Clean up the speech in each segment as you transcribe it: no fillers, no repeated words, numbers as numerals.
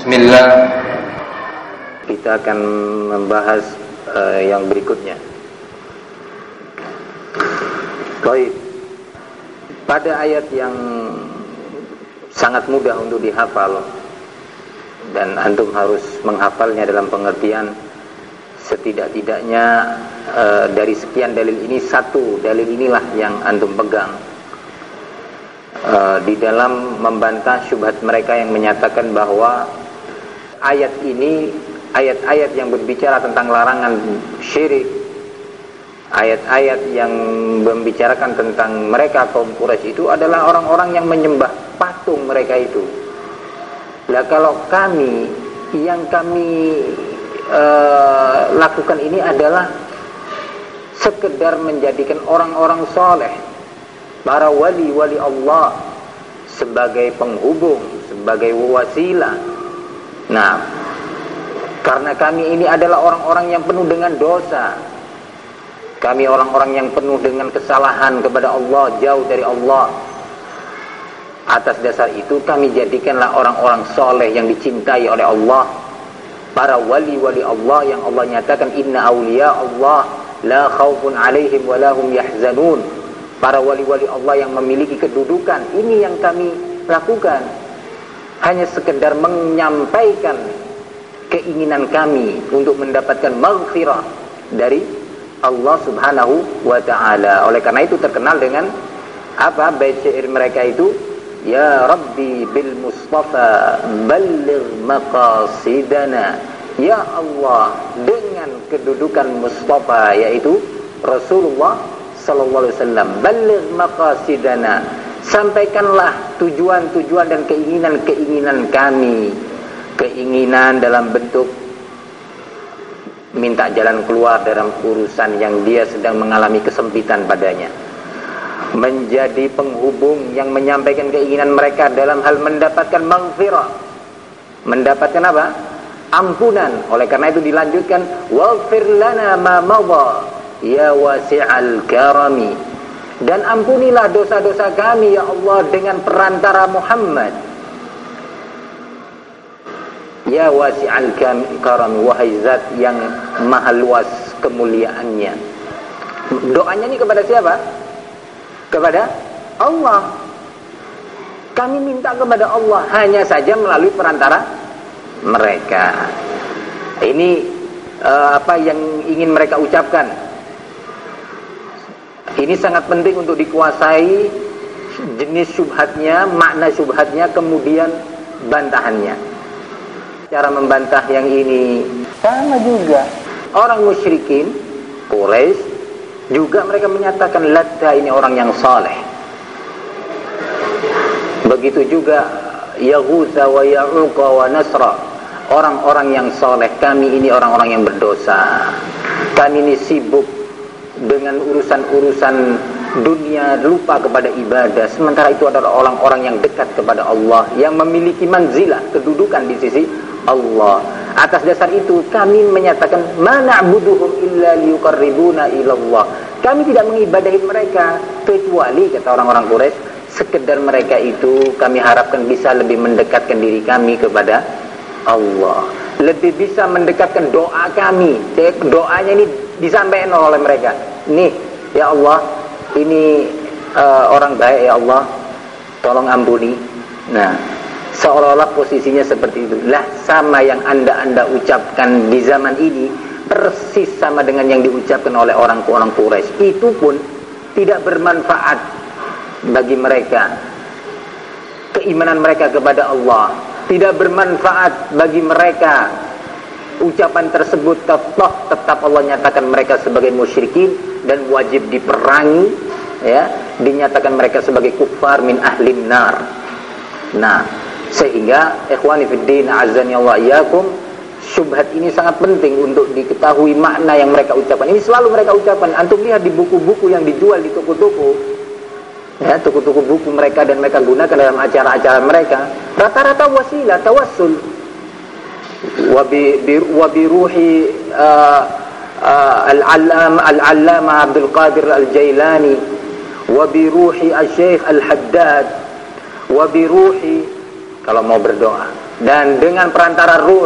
Bismillah. Kita akan membahas yang berikutnya. Baik. Pada ayat yang sangat mudah untuk dihafal dan antum harus menghafalnya dalam pengertian setidak-tidaknya dari sekian dalil ini satu dalil inilah yang antum pegang di dalam membantah syubhat mereka yang menyatakan bahwa ayat ini ayat-ayat yang berbicara tentang larangan syirik, ayat-ayat yang membicarakan tentang mereka kaum Quraisy itu adalah orang-orang yang menyembah patung mereka itu. Lah kalau kami yang kami lakukan ini adalah sekedar menjadikan orang-orang soleh, para wali-wali Allah sebagai penghubung, sebagai wasilah. Nah, karena kami ini adalah orang-orang yang penuh dengan dosa, kami orang-orang yang penuh dengan kesalahan kepada Allah, jauh dari Allah. Atas dasar itu kami jadikanlah orang-orang soleh yang dicintai oleh Allah, para wali-wali Allah yang Allah nyatakan inna awliya Allah la khawfun alaihim wa lahum yahzanun. Para wali-wali Allah yang memiliki kedudukan, ini yang kami lakukan. Hanya sekedar menyampaikan keinginan kami untuk mendapatkan maghfirah dari Allah Subhanahu wa ta'ala. Oleh karena itu terkenal dengan apa bait syair mereka itu, ya Rabbi bil Mustafa balligh maqasidana. Ya Allah, dengan kedudukan Mustafa yaitu Rasulullah sallallahu alaihi wasallam, balligh maqasidana, sampaikanlah tujuan-tujuan dan keinginan-keinginan kami. Keinginan dalam bentuk minta jalan keluar dalam urusan yang dia sedang mengalami kesempitan padanya, menjadi penghubung yang menyampaikan keinginan mereka dalam hal mendapatkan maghfirah, mendapatkan apa? Ampunan. Oleh karena itu dilanjutkan, waghfir lana ma madha ya wasi'al karami, dan ampunilah dosa-dosa kami ya Allah dengan perantara Muhammad. Ya wasi'al karam, wahai zat yang maha luas kemuliaannya. Doanya ini kepada siapa? Kepada Allah. Kami minta kepada Allah hanya saja melalui perantara mereka. Ini apa yang ingin mereka ucapkan. Ini sangat penting untuk dikuasai jenis syubhatnya, makna syubhatnya, kemudian bantahannya. Cara membantah yang ini sama juga. Orang musyrikin Quraisy juga mereka menyatakan Latta ini orang yang saleh. Begitu juga Yaghutsa wa Ya'uqa wa Nasra, orang-orang yang saleh. Kami ini orang-orang yang berdosa. Kami ini sibuk dengan urusan-urusan dunia, lupa kepada ibadah. Sementara itu adalah orang-orang yang dekat kepada Allah, yang memiliki manzilah, kedudukan di sisi Allah. Atas dasar itu kami menyatakan ma na'buduhum illa liyuqarribuna ilallah. Kami tidak mengibadahi mereka kecuali, kata orang-orang Quraisy, sekedar mereka itu kami harapkan bisa lebih mendekatkan diri kami kepada Allah, lebih bisa mendekatkan doa kami. Doanya ini disampaikan oleh mereka. Nih, ya Allah, ini orang baik ya Allah, tolong ampuni. Nah, seolah-olah posisinya seperti itu. Lah, sama yang anda ucapkan di zaman ini persis sama dengan yang diucapkan oleh orang-orang Quraisy. Itu pun tidak bermanfaat bagi mereka. Keimanan mereka kepada Allah tidak bermanfaat bagi mereka. Ucapan tersebut tetap Allah nyatakan mereka sebagai musyrikin dan wajib diperangi, ya, dinyatakan mereka sebagai kufar min ahlin nar. Nah, sehingga ikhwani fiddin azani Allah iyyakum, syubhat ini sangat penting untuk diketahui makna yang mereka ucapkan. Ini selalu mereka ucapkan. Antum lihat di buku-buku yang dijual di toko-toko, ya, toko-toko buku mereka, dan mereka gunakan dalam acara-acara mereka, rata-rata wasilah tawassul wa bi ruhi al-allama Abdul Qadir al-Jailani, wa bi ruhi al-Syekh al-Haddad, wa bi ruhi, kalau mau berdoa dan dengan perantara ruh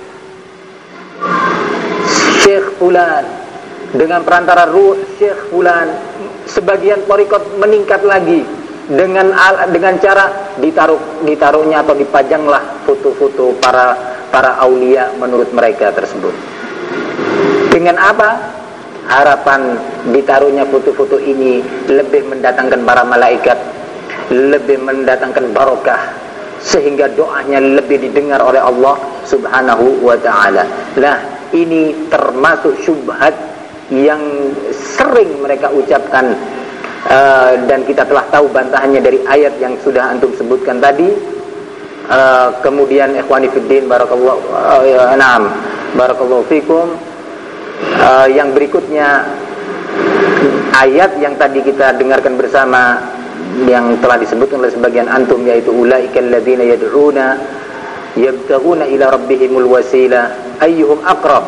Syekh Fulan, dengan perantara ruh Syekh Fulan. Sebagian thariqat meningkat lagi dengan cara ditaruhnya atau dipajanglah foto-foto para aulia menurut mereka tersebut. Dengan apa? Harapan ditaruhnya foto-foto ini lebih mendatangkan para malaikat, lebih mendatangkan barokah, sehingga doanya lebih didengar oleh Allah Subhanahu wa ta'ala. Nah, ini termasuk syubhat yang sering mereka ucapkan, dan kita telah tahu bantahannya dari ayat yang sudah antum sebutkan tadi. Kemudian ikhwani fiddin, barakallahu fikum. Yang berikutnya, ayat yang tadi kita dengarkan bersama yang telah disebutkan oleh sebagian antum, yaitu ulaikal ladzina yad'una yabtaghuna ila rabbihimul wasila ayyuhum aqrab.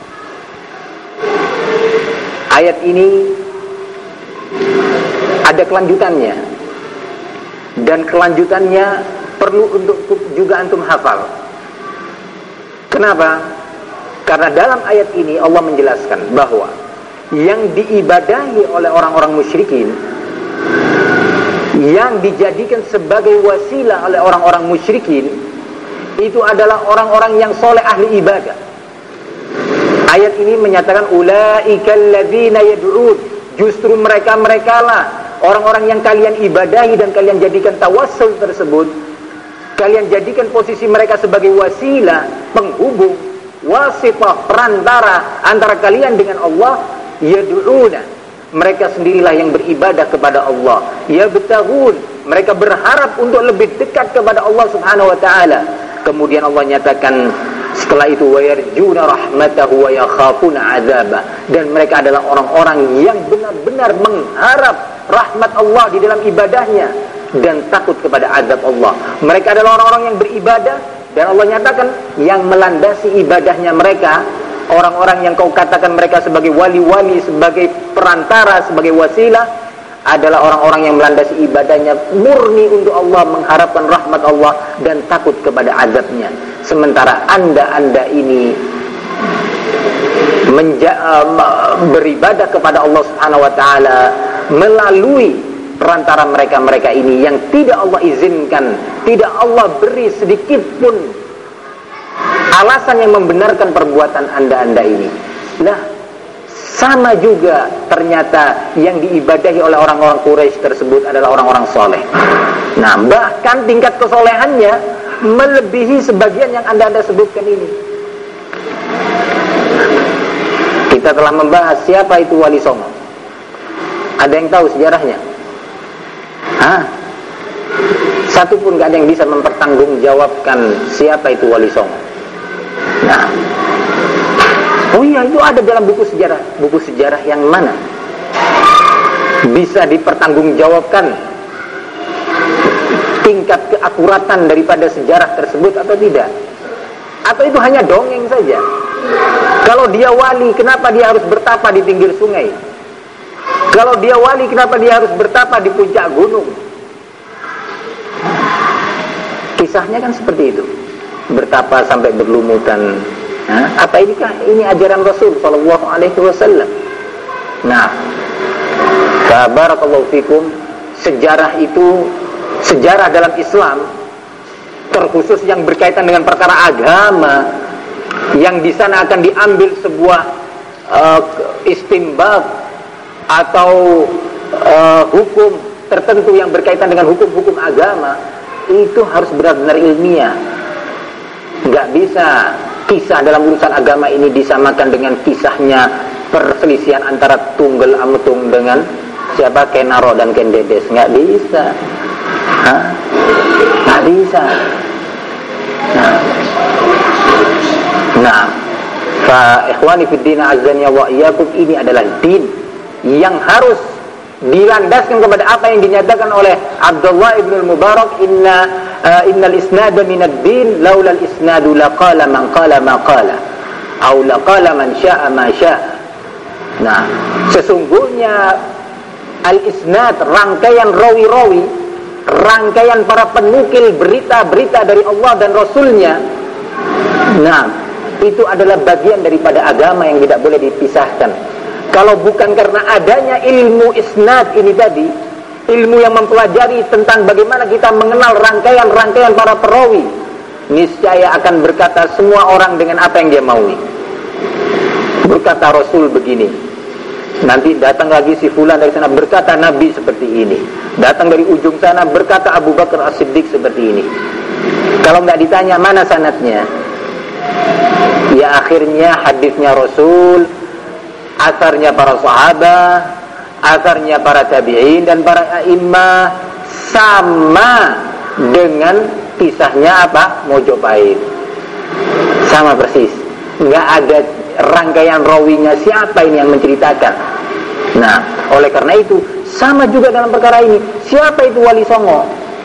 Ayat ini ada kelanjutannya, dan kelanjutannya perlu untuk juga antum hafal. Kenapa? Karena dalam ayat ini Allah menjelaskan bahwa yang diibadahi oleh orang-orang musyrikin, yang dijadikan sebagai wasilah oleh orang-orang musyrikin, itu adalah orang-orang yang soleh ahli ibadah. Ayat ini menyatakan ulaikal ladzina yad'un, justru mereka lah orang-orang yang kalian ibadahi dan kalian jadikan tawassul tersebut, kalian jadikan posisi mereka sebagai wasilah, penghubung, wasitah, perantara antara kalian dengan Allah. Yad'una, mereka sendirilah yang beribadah kepada Allah. Yabtaghun, mereka berharap untuk lebih dekat kepada Allah Subhanahu wa ta'ala. Kemudian Allah nyatakan setelah itu, wa yarjuna rahmatahu wa yakhafuna azabah, dan mereka adalah orang-orang yang benar-benar mengharap rahmat Allah di dalam ibadahnya dan takut kepada azab Allah. Mereka adalah orang-orang yang beribadah, dan Allah nyatakan yang melandasi ibadahnya mereka, orang-orang yang kau katakan mereka sebagai wali-wali, sebagai perantara, sebagai wasilah, adalah orang-orang yang melandasi ibadahnya murni untuk Allah, mengharapkan rahmat Allah dan takut kepada azabnya. Sementara anda ini beribadah kepada Allah Subhanahu wa ta'ala melalui perantara mereka ini yang tidak Allah izinkan, tidak Allah beri sedikit pun alasan yang membenarkan perbuatan anda ini. Nah, sama juga ternyata yang diibadahi oleh orang-orang Quraisy tersebut adalah orang-orang soleh. Nah, bahkan tingkat kesolehannya melebihi sebagian yang anda sebutkan ini. Kita telah membahas siapa itu Wali Songo. Ada yang tahu sejarahnya? Satu pun gak ada yang bisa mempertanggungjawabkan siapa itu Wali Songo. Nah, oh iya, itu ada dalam buku sejarah. Buku sejarah yang mana bisa dipertanggungjawabkan tingkat keakuratan daripada sejarah tersebut atau tidak? Atau itu hanya dongeng saja? Kalau dia wali, kenapa dia harus bertapa di pinggir sungai? Kalau dia wali, kenapa dia harus bertapa di puncak gunung? Kisahnya kan seperti itu, bertapa sampai berlumutan. Apa inikah ini ajaran Rasul sallallahu alaihi wasallam? Nah, barakallahu fikum, sejarah itu, sejarah dalam Islam terkhusus yang berkaitan dengan perkara agama, yang di sana akan diambil sebuah istinbat atau hukum tertentu yang berkaitan dengan hukum-hukum agama, itu harus benar-benar ilmiah. Nggak bisa kisah dalam urusan agama ini disamakan dengan kisahnya perselisihan antara Tunggal Ametung dengan siapa, Kenaro dan Kendedes. Nggak bisa. Nggak bisa. Nah, fa ikhwani fid din azani wa iyyakum, ini adalah din yang harus dilandaskan kepada apa yang dinyatakan oleh Abdullah ibn al-Mubarak, innal isnada minad din laula al-isnadu laqala man qala ma qala aw laqala man syaa ma syaa. Nah, sesungguhnya al-isnad, rangkaian rawi-rawi, rangkaian para penukil berita-berita dari Allah dan Rasulnya. Nah, itu adalah bagian daripada agama yang tidak boleh dipisahkan. Kalau bukan karena adanya ilmu isnad ini tadi, ilmu yang mempelajari tentang bagaimana kita mengenal rangkaian-rangkaian para perawi, niscaya akan berkata semua orang dengan apa yang dia maui. Berkata Rasul begini, nanti datang lagi si fulan dari sana berkata Nabi seperti ini, datang dari ujung sana berkata Abu Bakar As-Siddiq seperti ini. Kalau nggak ditanya mana sanadnya, ya akhirnya hadisnya Rasul, asarnya para sahabat, asarnya para tabi'in dan para a'immah sama dengan kisahnya apa? Mojopahit. Sama persis. Nggak ada rangkaian rawinya siapa ini yang menceritakan. Nah, oleh karena itu sama juga dalam perkara ini. Siapa itu Wali Songo?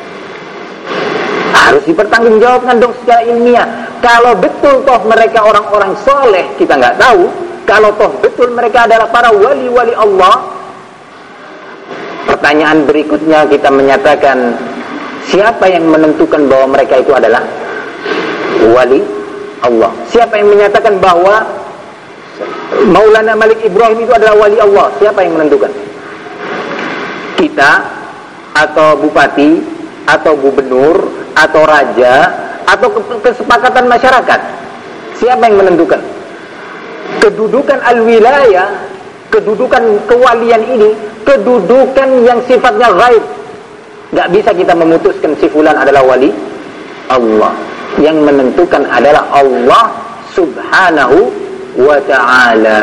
Harus dipertanggungjawabkan dong secara ilmiah. Kalau betul toh mereka orang-orang soleh, kita nggak tahu. Kalau toh betul mereka adalah para wali-wali Allah, pertanyaan berikutnya kita menyatakan, siapa yang menentukan bahwa mereka itu adalah wali Allah? Siapa yang menyatakan bahwa Maulana Malik Ibrahim itu adalah wali Allah? Siapa yang menentukan? Kita, atau bupati, atau gubernur, atau raja, atau kesepakatan masyarakat? Siapa yang menentukan? Kedudukan al-wilayah, kedudukan kewalian ini, kedudukan yang sifatnya ghaib. Gak bisa kita memutuskan si fulan adalah wali Allah. Yang menentukan adalah Allah subhanahu wa ta'ala.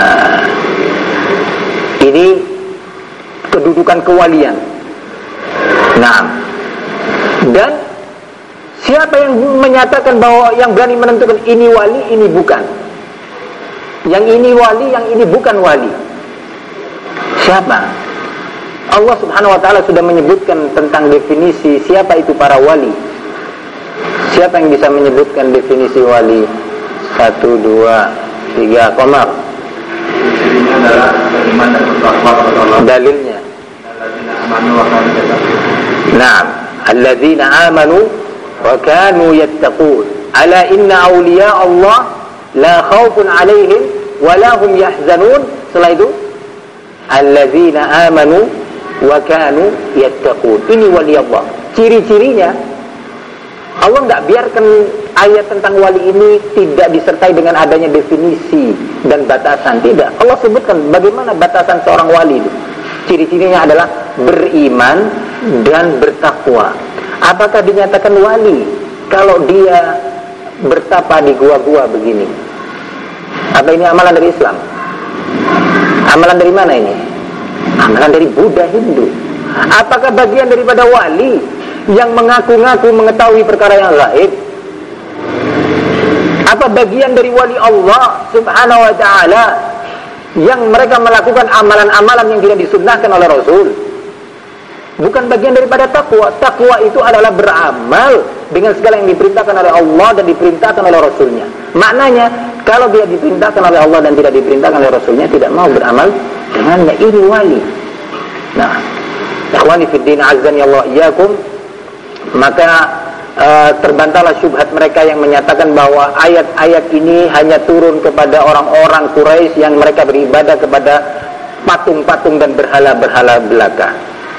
Ini kedudukan kewalian. Nah, dan siapa yang menyatakan bahwa yang berani menentukan ini wali, ini bukan? Yang ini wali, yang ini bukan wali. Siapa? Allah subhanahu wa ta'ala sudah menyebutkan tentang definisi siapa itu para wali. Siapa yang bisa menyebutkan definisi wali? 1, 2, 3, Komar. Definisinya adalah beriman dan bertakwa kepada Allah. Dalilnya. Nah, alladzina amanu wa kanu yattaqun. Ala inna awliya Allah la khawfun alaihim wa la hum yahzanun. Setelah itu, alladzina amanu wa kanu yattaqun. Ini wali Allah. Ciri-cirinya, Allah enggak biarkan ayat tentang wali ini tidak disertai dengan adanya definisi dan batasan. Tidak. Allah sebutkan bagaimana batasan seorang wali itu. Ciri-cirinya adalah beriman dan bertakwa. Apakah dinyatakan wali kalau dia bertapa di gua-gua begini? Apa ini amalan dari Islam? Amalan dari mana ini? Amalan dari Buddha, Hindu. Apakah bagian daripada wali yang mengaku-ngaku mengetahui perkara yang gaib? Apa bagian dari wali Allah subhanahu wa ta'ala yang mereka melakukan amalan-amalan yang tidak disunnahkan oleh Rasul? Bukan bagian daripada takwa. Takwa itu adalah beramal dengan segala yang diperintahkan oleh Allah dan diperintahkan oleh Rasulnya. Maknanya, kalau dia diperintahkan oleh Allah dan tidak diperintahkan oleh Rasulnya, tidak mau beramal dengannya. Ini wali. Nah, ikhwani fiddin azzani Allah iyyakum, maka terbantahlah syubhat mereka yang menyatakan bahwa ayat-ayat ini hanya turun kepada orang-orang Quraisy yang mereka beribadah kepada patung-patung dan berhala-berhala belaka.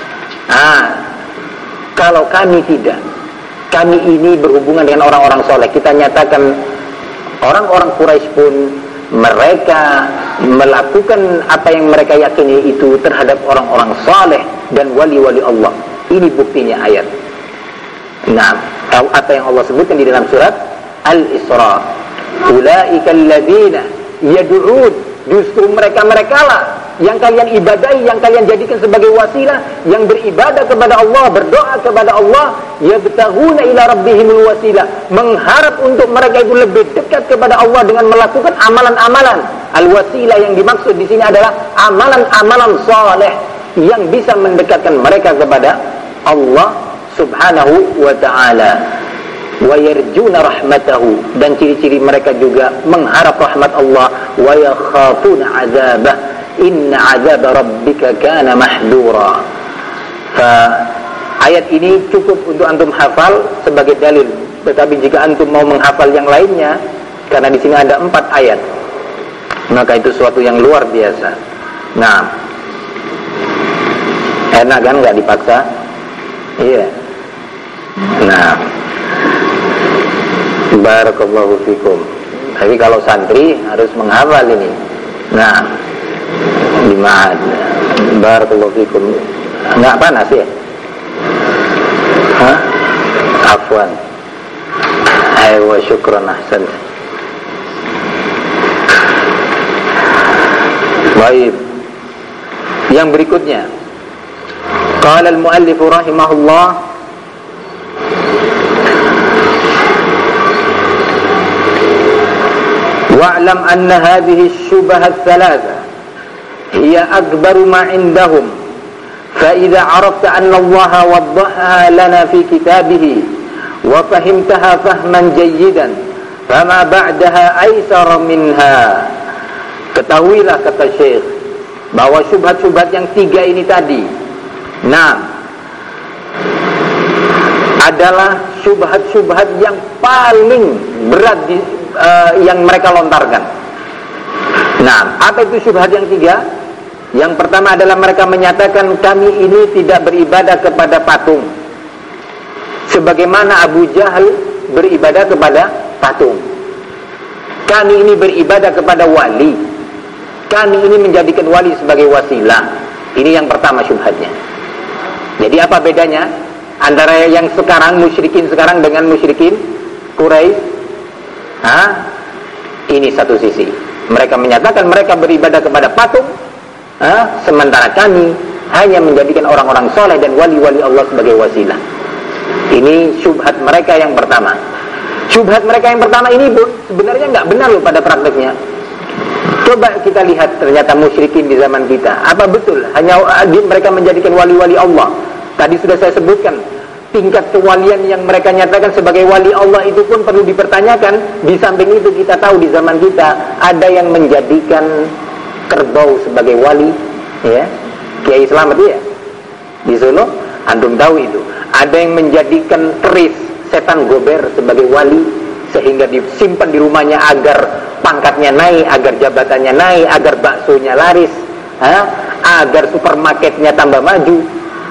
Kalau kami tidak, kami ini berhubungan dengan orang-orang soleh. Kita nyatakan orang-orang Quraisy pun mereka melakukan apa yang mereka yakini itu terhadap orang-orang soleh dan wali-wali Allah. Ini buktinya ayat. Nah, apa yang Allah sebutkan di dalam surat Al-Isra, ulaika alladzina yad'un, justru mereka-mereka lah yang kalian ibadahi, yang kalian jadikan sebagai wasilah, yang beribadah kepada Allah, berdoa kepada Allah, yabtaghuna ila rabbihimul wasilah, mengharap untuk mereka itu lebih dekat kepada Allah dengan melakukan amalan-amalan. Al-wasilah yang dimaksud di sini adalah amalan-amalan saleh yang bisa mendekatkan mereka kepada Allah subhanahu wa ta'ala. Wa yarjuna rahmatahu, dan ciri-ciri mereka juga mengharap rahmat Allah. Wa yakhafuna azabah, inna azab rabbika kana mahdura. Ayat ini cukup untuk antum hafal sebagai dalil. Tetapi jika antum mau menghafal yang lainnya, karena di sini ada 4 ayat, maka itu suatu yang luar biasa. Nah, enak kan, nggak dipaksa? Iya. Nah, barakallahu fikum. Tapi kalau santri harus menghafal ini. Nah, di ma'ad. Barakallahu fikum. Nggak panas ya? Hah? Afwan. Aywa syukran ahsan. Baik. Yang berikutnya, qala al-muallif rahimahullah, wa'lam anna hadhihi asy-syubah ats-tsalatsa hiya akbaru ma 'indahum fa idza 'arafta anna Allah waddahaha lana fi kitabih wa fahimtaha fahman jayyidan fama ba'daha aysara minha. Ketahuilah, kata Syekh, bahwa syubhat-syubhat yang 3 ini tadi, nah, adalah syubhat-syubhat yang paling berat yang mereka lontarkan. Nah, apa itu syubhat yang 3? Yang pertama adalah mereka menyatakan kami ini tidak beribadah kepada patung, sebagaimana Abu Jahal beribadah kepada patung. Kami ini beribadah kepada wali, kami ini menjadikan wali sebagai wasilah. Ini yang pertama syubhatnya. Jadi apa bedanya antara yang sekarang, musyrikin sekarang, dengan musyrikin Quraisy? Ini satu sisi. Mereka menyatakan mereka beribadah kepada patung, sementara kami hanya menjadikan orang-orang soleh dan wali-wali Allah sebagai wasilah. Ini syubhat mereka yang pertama. Syubhat mereka yang pertama ini pun sebenarnya nggak benar loh pada prakteknya. Coba kita lihat ternyata musyrikin di zaman kita, apa betul hanya mereka menjadikan wali-wali Allah? Tadi sudah saya sebutkan, tingkat kewalian yang mereka nyatakan sebagai wali Allah itu pun perlu dipertanyakan. Di samping itu kita tahu di zaman kita ada yang menjadikan kerbau sebagai wali, ya, Kiai Slamet ya, di Solo, antum tahu itu. Ada yang menjadikan keris setan gober sebagai wali, sehingga disimpan di rumahnya agar pangkatnya naik, agar jabatannya naik, agar baksonya laris, agar supermarketnya tambah maju.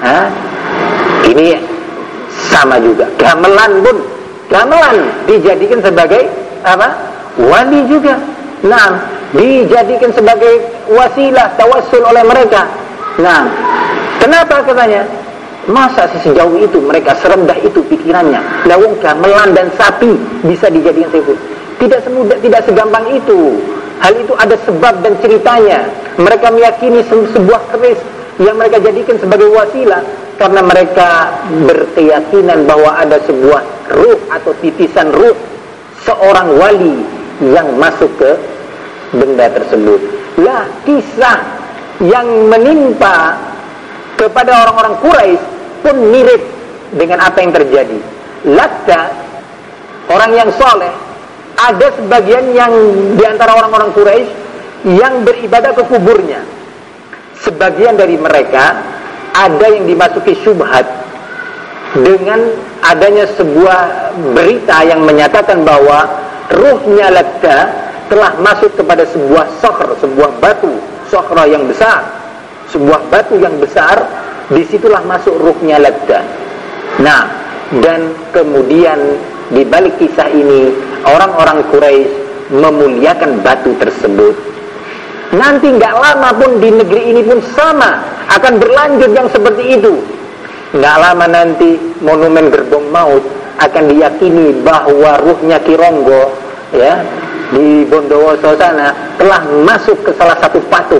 Ini sama juga. Gamelan pun, gamelan dijadikan sebagai apa? Wali juga. Nah, dijadikan sebagai wasilah tawassul oleh mereka. Nah, kenapa katanya? Masa sejauh itu mereka serendah itu pikirannya? Lawang gamelan dan sapi bisa dijadikan seperti itu. Tidak semudah, tidak segampang itu. Hal itu ada sebab dan ceritanya. Mereka meyakini sebuah keris yang mereka jadikan sebagai wasilah karena mereka berkeyakinan bahwa ada sebuah ruh atau titisan ruh seorang wali yang masuk ke benda tersebut. Lah, kisah yang menimpa kepada orang-orang Quraisy pun mirip dengan apa yang terjadi. Latta, orang yang soleh, ada sebagian yang diantara orang-orang Quraisy yang beribadah ke kuburnya. Sebagian dari mereka ada yang dimasuki syubhat dengan adanya sebuah berita yang menyatakan bahwa ruhnya Latta telah masuk kepada sebuah sokhr, sebuah batu sokhra yang besar, sebuah batu yang besar. Disitulah masuk ruhnya Latta. Nah, dan kemudian di balik kisah ini orang-orang Quraisy memuliakan batu tersebut. Nanti nggak lama pun di negeri ini pun sama akan berlanjut yang seperti itu. Nggak lama nanti monumen Gerbong Maut akan diyakini bahwa ruhnya Ki Ronggo, ya, di Bondowoso sana telah masuk ke salah satu patung,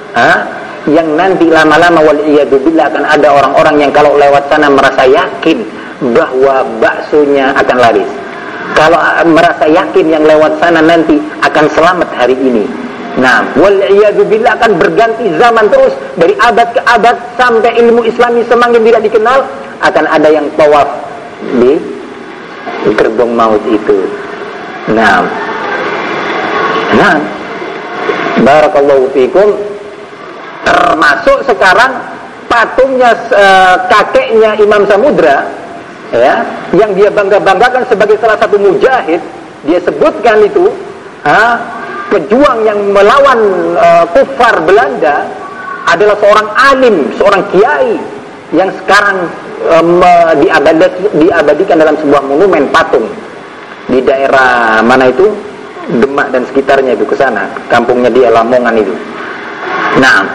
yang nanti lama-lama wal'iyadzubillah akan ada orang-orang yang kalau lewat sana merasa yakin bahwa baksonya akan laris. Kalau merasa yakin yang lewat sana nanti akan selamat hari ini. Nah, wal'iyadzubillah akan berganti zaman terus dari abad ke abad sampai ilmu Islami semakin tidak dikenal, akan ada yang tawaf di Gerbong Maut itu. Nah, barakallahu fikum. Termasuk sekarang patungnya kakeknya Imam Samudra, ya, yang dia banggakan sebagai salah satu mujahid, dia sebutkan itu, pejuang yang melawan kufar Belanda, adalah seorang alim, seorang kiai yang sekarang diabadikan dalam sebuah monumen patung di daerah mana itu, Demak dan sekitarnya itu, ke sana kampungnya dia, Lamongan itu. Nah,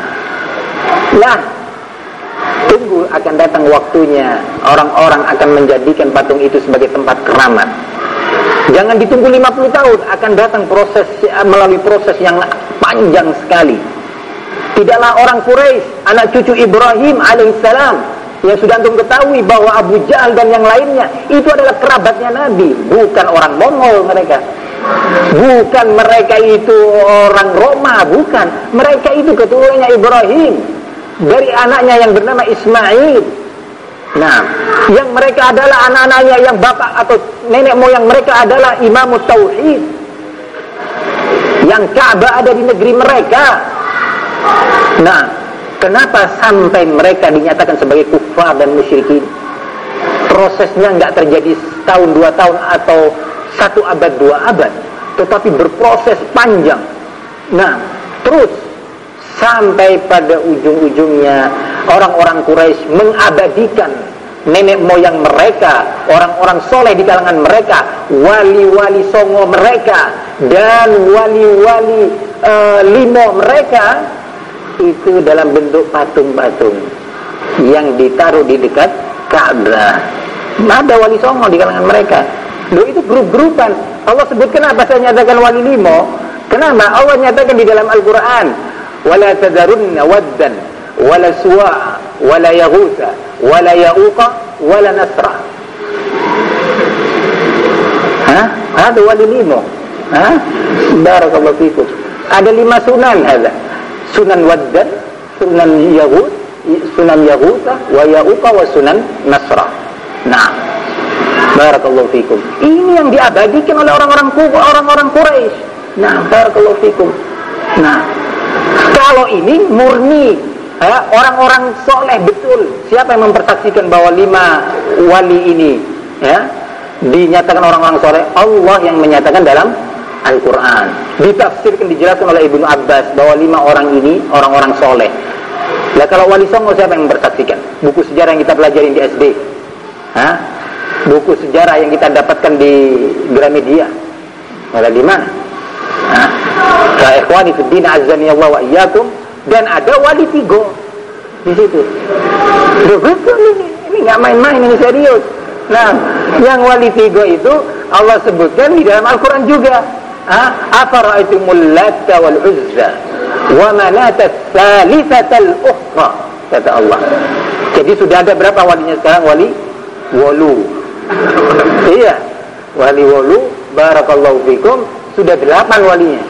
tunggu akan datang waktunya orang-orang akan menjadikan patung itu sebagai tempat keramat. Jangan ditunggu 50 tahun, akan datang proses, melalui proses yang panjang sekali. Tidaklah orang Quraisy, anak cucu Ibrahim alaihissalam, yang sudah antum ketahui bahwa Abu Jahal dan yang lainnya itu adalah kerabatnya Nabi, bukan orang Mongol mereka. Bukan mereka itu orang Roma, bukan. Mereka itu keturunannya Ibrahim dari anaknya yang bernama Ismail. Nah, yang mereka adalah anak-anaknya yang bapak atau nenek moyang mereka adalah Imam Tauhid. Yang Ka'bah ada di negeri mereka. Nah, kenapa sampai mereka dinyatakan sebagai kufar dan musyrikin? Prosesnya nggak terjadi setahun, 2 tahun, atau 1 abad, 2 abad, tetapi berproses panjang. Nah, terus sampai pada ujung-ujungnya orang-orang Quraisy mengabadikan nenek moyang mereka, orang-orang soleh di kalangan mereka, wali-wali songo mereka, dan wali-wali limo mereka, itu dalam bentuk patung-patung yang ditaruh di dekat Ka'bah. Ada wali songo di kalangan mereka. Loh, itu grup-grupan. Allah sebutkan apa saya nyatakan wali limo? Kenapa? Allah nyatakan di dalam Al-Quran, wala tadharunna waddan wala suwa'a wala yaghutha wala ya'uqa wala nasra. Ada wali limo. Barakallahu fikum. Ada 5 sunan ada. Sunan waddan, sunan yaghutha wa ya'uqa wa sunan nasra. Nah, barakallahu fikum. Ini yang diabadikan oleh orang-orang Quraisy. Nah, barakallahu fikum. Nah, kalau ini murni orang-orang soleh betul. Siapa yang mempersaksikan bahwa 5 wali ini dinyatakan orang-orang soleh? Allah yang menyatakan dalam Al-Quran. Ditafsirkan, dijelaskan oleh Ibnu Abbas bahwa 5 orang ini orang-orang soleh. Nah, kalau wali songo siapa yang mempersaksikan? Buku sejarah yang kita pelajari di SD, buku sejarah yang kita dapatkan di Gramedia, ada di mana? Ka ikhwani fid din azzani Allah wa iyyakum. Dan ada wali tigo di situ. Betul ini nggak main-main, ini serius. Nah, yang wali tigo itu Allah sebutkan di dalam Al-Quran juga. Afara'aitumul Latta wal Uzza wa manata tsalitsatal ukhra, kata Allah. Jadi sudah ada berapa walinya sekarang? Wali Wolu. Iya, wali Wolu, barakallahu fikum, sudah 8 walinya.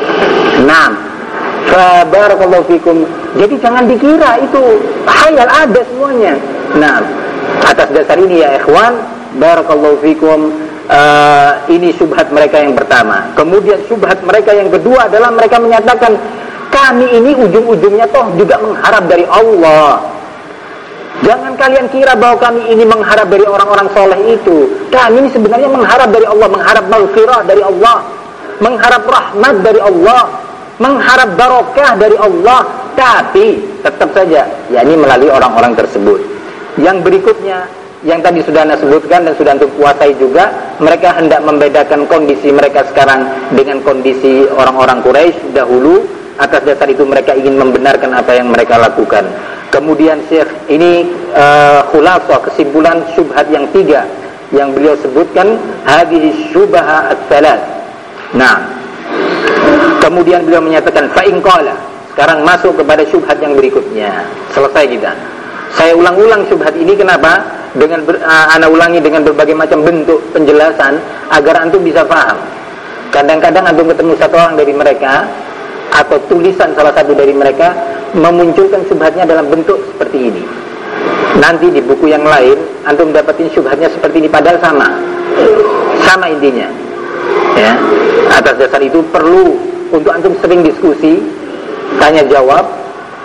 6. Barakallahu fikum. Jadi jangan dikira itu hayal, ada semuanya. Nah, atas dasar ini ya ikhwan, barakallahu fikum, ini syubhat mereka yang pertama. Kemudian syubhat mereka yang kedua adalah mereka menyatakan kami ini ujung-ujungnya toh juga mengharap dari Allah. Jangan kalian kira bahwa kami ini mengharap dari orang-orang soleh itu. Kami ini sebenarnya mengharap dari Allah, mengharap maghfirah dari Allah, mengharap rahmat dari Allah, mengharap barokah dari Allah. Tapi tetap saja, yakni melalui orang-orang tersebut. Yang berikutnya, yang tadi sudah Anda sebutkan dan sudah Antum kuasai juga, mereka hendak membedakan kondisi mereka sekarang dengan kondisi orang-orang Quraisy dahulu. Atas dasar itu mereka ingin membenarkan apa yang mereka lakukan. Kemudian Syekh ini khulasah, kesimpulan syubhat yang 3 yang beliau sebutkan, hadhihi syubha ats-tsalath. Nah, kemudian beliau menyatakan fa in qala. Sekarang masuk kepada syubhat yang berikutnya. Selesai kita. Saya ulang-ulang syubhat ini kenapa? Dengan ana ulangi dengan berbagai macam bentuk penjelasan agar antum bisa paham. Kadang-kadang antum ketemu satu orang dari mereka atau tulisan salah satu dari mereka memunculkan syubhatnya dalam bentuk seperti ini. Nanti di buku yang lain antum dapatin syubhatnya seperti ini, padahal sama intinya. Ya. Atas dasar itu perlu untuk antum sering diskusi, tanya jawab,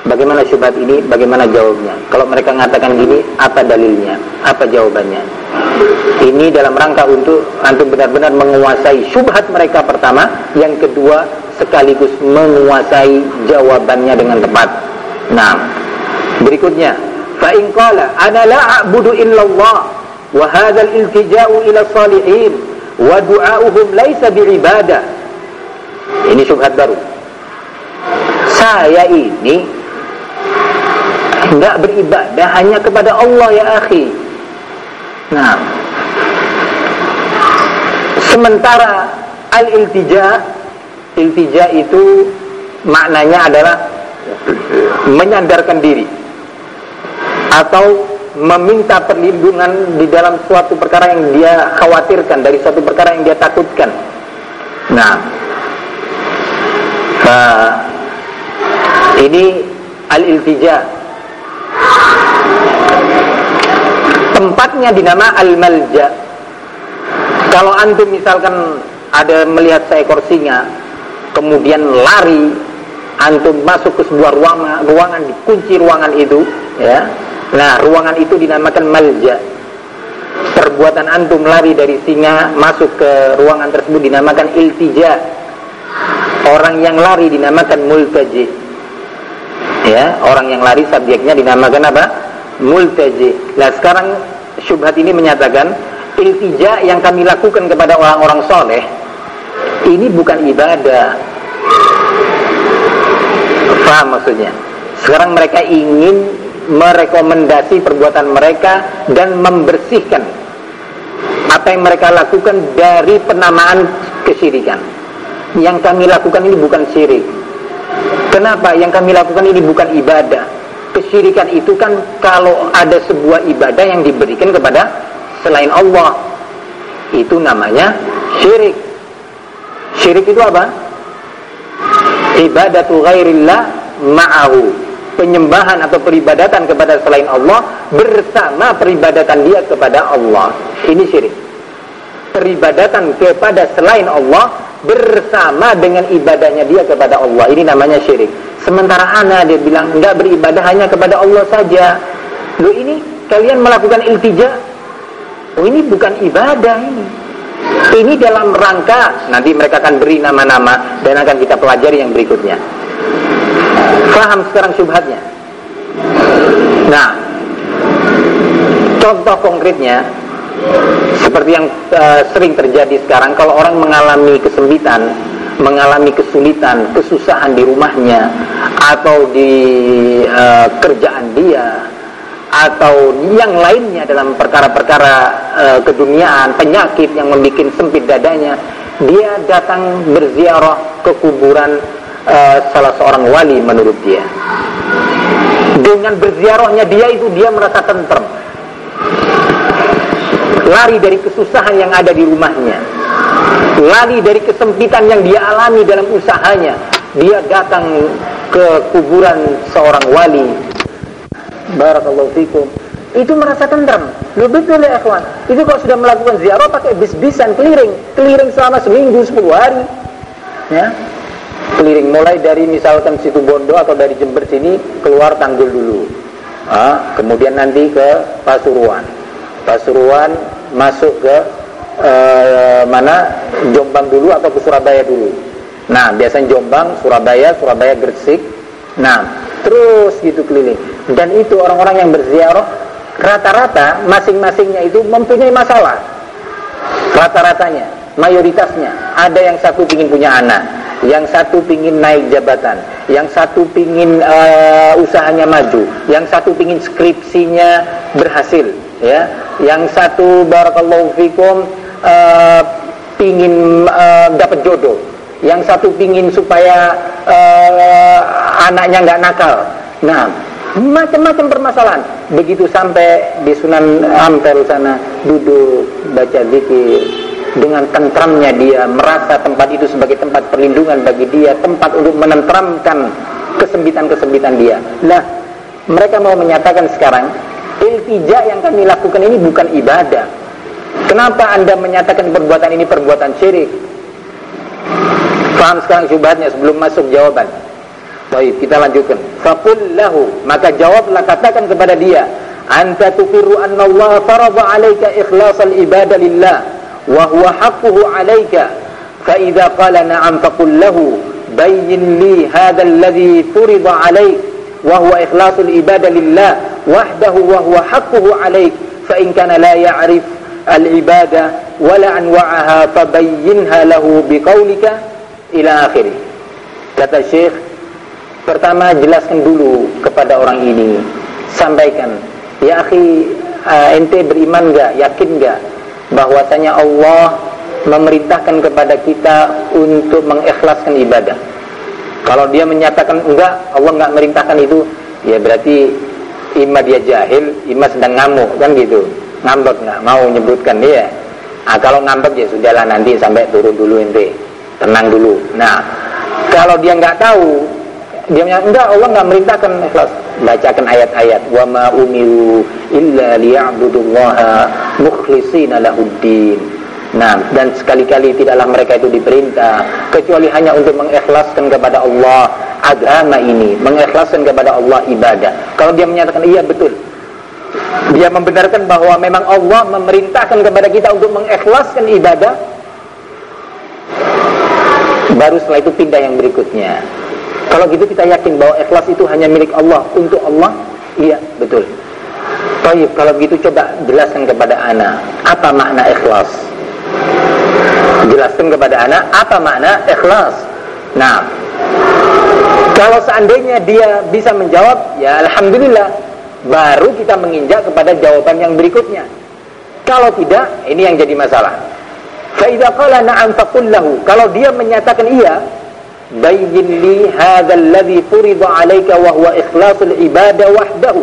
Bagaimana syubhat ini? Bagaimana jawabnya? Kalau mereka mengatakan gini, apa dalilnya? Apa jawabannya? Ini dalam rangka untuk antum benar-benar menguasai syubhat mereka pertama, yang kedua sekaligus menguasai jawabannya dengan tepat. Nah, berikutnya, fa in qala ana la a'budu illallah wa hadzal iltija'u ila salihin wa du'a'uhum laisa bi'ibadah. Ini syubhat baru. Saya ini enggak beribadah hanya kepada Allah ya akhi. Nah, sementara al-iltija itu maknanya adalah menyandarkan diri atau meminta perlindungan di dalam suatu perkara yang dia khawatirkan, dari suatu perkara yang dia takutkan. Nah, ini al-iltija. Tempatnya dinama al-malja. Kalau antum misalkan ada melihat seekor singa, kemudian lari, antum masuk ke sebuah ruangan, dikunci ruangan itu, ya. Nah, ruangan itu dinamakan malja. Perbuatan antum lari dari singa masuk ke ruangan tersebut dinamakan iltija. Orang yang lari dinamakan multaji. Ya, orang yang lari subjeknya dinamakan apa? Multaji. Nah, sekarang syubhat ini menyatakan iltija yang kami lakukan kepada orang-orang soleh ini bukan ibadah. Paham maksudnya? Sekarang mereka ingin merekomendasi perbuatan mereka dan membersihkan apa yang mereka lakukan dari penamaan kesyirikan. Yang kami lakukan ini bukan syirik. Kenapa? Yang kami lakukan ini bukan ibadah. Kesyirikan itu kan kalau ada sebuah ibadah yang diberikan kepada selain Allah, itu namanya syirik. Syirik itu apa? Ibadatu ghairillah ma'ahu, penyembahan atau peribadatan kepada selain Allah bersama peribadatan dia kepada Allah. Ini syirik. Peribadatan kepada selain Allah bersama dengan ibadahnya dia kepada Allah, ini namanya syirik. Sementara ana dia bilang enggak beribadah hanya kepada Allah saja. Loh, ini kalian melakukan iltija. Oh, ini bukan ibadah ini. Ini dalam rangka, nanti mereka akan beri nama-nama dan akan kita pelajari yang berikutnya. Faham sekarang syubhatnya? Nah, contoh konkretnya seperti yang sering terjadi sekarang, kalau orang mengalami kesempitan, mengalami kesulitan, kesusahan di rumahnya atau di kerjaan dia atau yang lainnya dalam perkara-perkara keduniaan, penyakit yang membuat sempit dadanya, dia datang berziarah ke kuburan salah seorang wali menurut dia. Dengan berziarahnya dia itu dia merasa tentrem, lari dari kesusahan yang ada di rumahnya, lari dari kesempitan yang dia alami dalam usahanya. Dia datang ke kuburan seorang wali, barakallahu fikum, itu merasa tenteram. Lu betul ya ikhwan, itu kalau sudah melakukan ziarah pakai bis-bisan, keliling selama seminggu 10 hari, ya, keliling mulai dari misalkan situ Bondo atau dari Jember sini keluar Tanggul dulu, kemudian nanti ke Pasuruan masuk ke mana, Jombang dulu atau ke Surabaya dulu. Nah, biasanya Jombang, Surabaya Gresik. Nah, terus gitu keliling. Dan itu orang-orang yang berziarah rata-rata masing-masingnya itu mempunyai masalah. Rata-ratanya, mayoritasnya, ada yang satu ingin punya anak, yang satu ingin naik jabatan, yang satu ingin usahanya maju, yang satu ingin skripsinya berhasil, ya, yang satu barakallahu fikum ingin dapat jodoh, yang satu ingin supaya anaknya nggak nakal. Nah, macam-macam permasalahan. Begitu sampai di Sunan Ampel sana, duduk baca zikir, dengan tentramnya dia merasa tempat itu sebagai tempat perlindungan bagi dia, tempat untuk menentramkan kesempitan-kesempitan dia. Nah, mereka mau menyatakan sekarang iltija yang kami lakukan ini bukan ibadah. Kenapa Anda menyatakan perbuatan ini perbuatan syirik? Paham sekarang syubhatnya sebelum masuk jawaban? Baik, kita lanjutkan. Faqul lahu, maka jawablah, katakan kepada dia, anta tuqirru anna Allah farada 'alaika ikhlasal ibadah lillah wa huwa haqquhu 'alaika. Fa idza qala na'am faqul lahu bayyin li hadha alladhi furida 'alaik wa huwa ikhlasul ibadah lillah wahdahu wa huwa haqquhu 'alaik. Fa in kana la ya'rif al-ibadah wa la anwa'aha fabayyinha lahu biqaulika ila akhirih. Kata Syekh, pertama jelaskan dulu kepada orang ini, sampaikan, ya akhi, ente beriman enggak, yakin enggak bahwasanya Allah memerintahkan kepada kita untuk mengikhlaskan ibadah. Kalau dia menyatakan enggak, Allah enggak merintahkan itu, ya berarti imma dia jahil, imma sedang ngamuk, kan gitu. Ngambek, enggak mau menyebutkan dia. Kalau ngambek ya sudahlah, nanti sampai turun dulu ente, tenang dulu. Nah, kalau dia enggak tahu, dia menyatakan enggak, Allah enggak merintahkan ikhlas, bacakan ayat-ayat, wa ma umiru illa liya'budullaha mukhlishina lahuddin. Nah, dan sekali-kali tidaklah mereka itu diperintah kecuali hanya untuk mengikhlaskan kepada Allah agama ini, mengikhlaskan kepada Allah ibadah. Kalau dia menyatakan iya betul, dia membenarkan bahwa memang Allah memerintahkan kepada kita untuk mengikhlaskan ibadah, baru setelah itu pindah yang berikutnya. Kalau gitu kita yakin bahwa ikhlas itu hanya milik Allah, untuk Allah. Iya, betul. Baik, kalau begitu coba jelaskan kepada ana apa makna ikhlas. Jelaskan kepada ana apa makna ikhlas. Nah, kalau seandainya dia bisa menjawab, ya alhamdulillah, baru kita menginjak kepada jawaban yang berikutnya. Kalau tidak, ini yang jadi masalah. Fa idza qala na'am faqul lahu, kalau dia menyatakan iya, bayyin li hadzal ladzi furida 'alaika wa huwa ikhlasul ibadah wahdahu.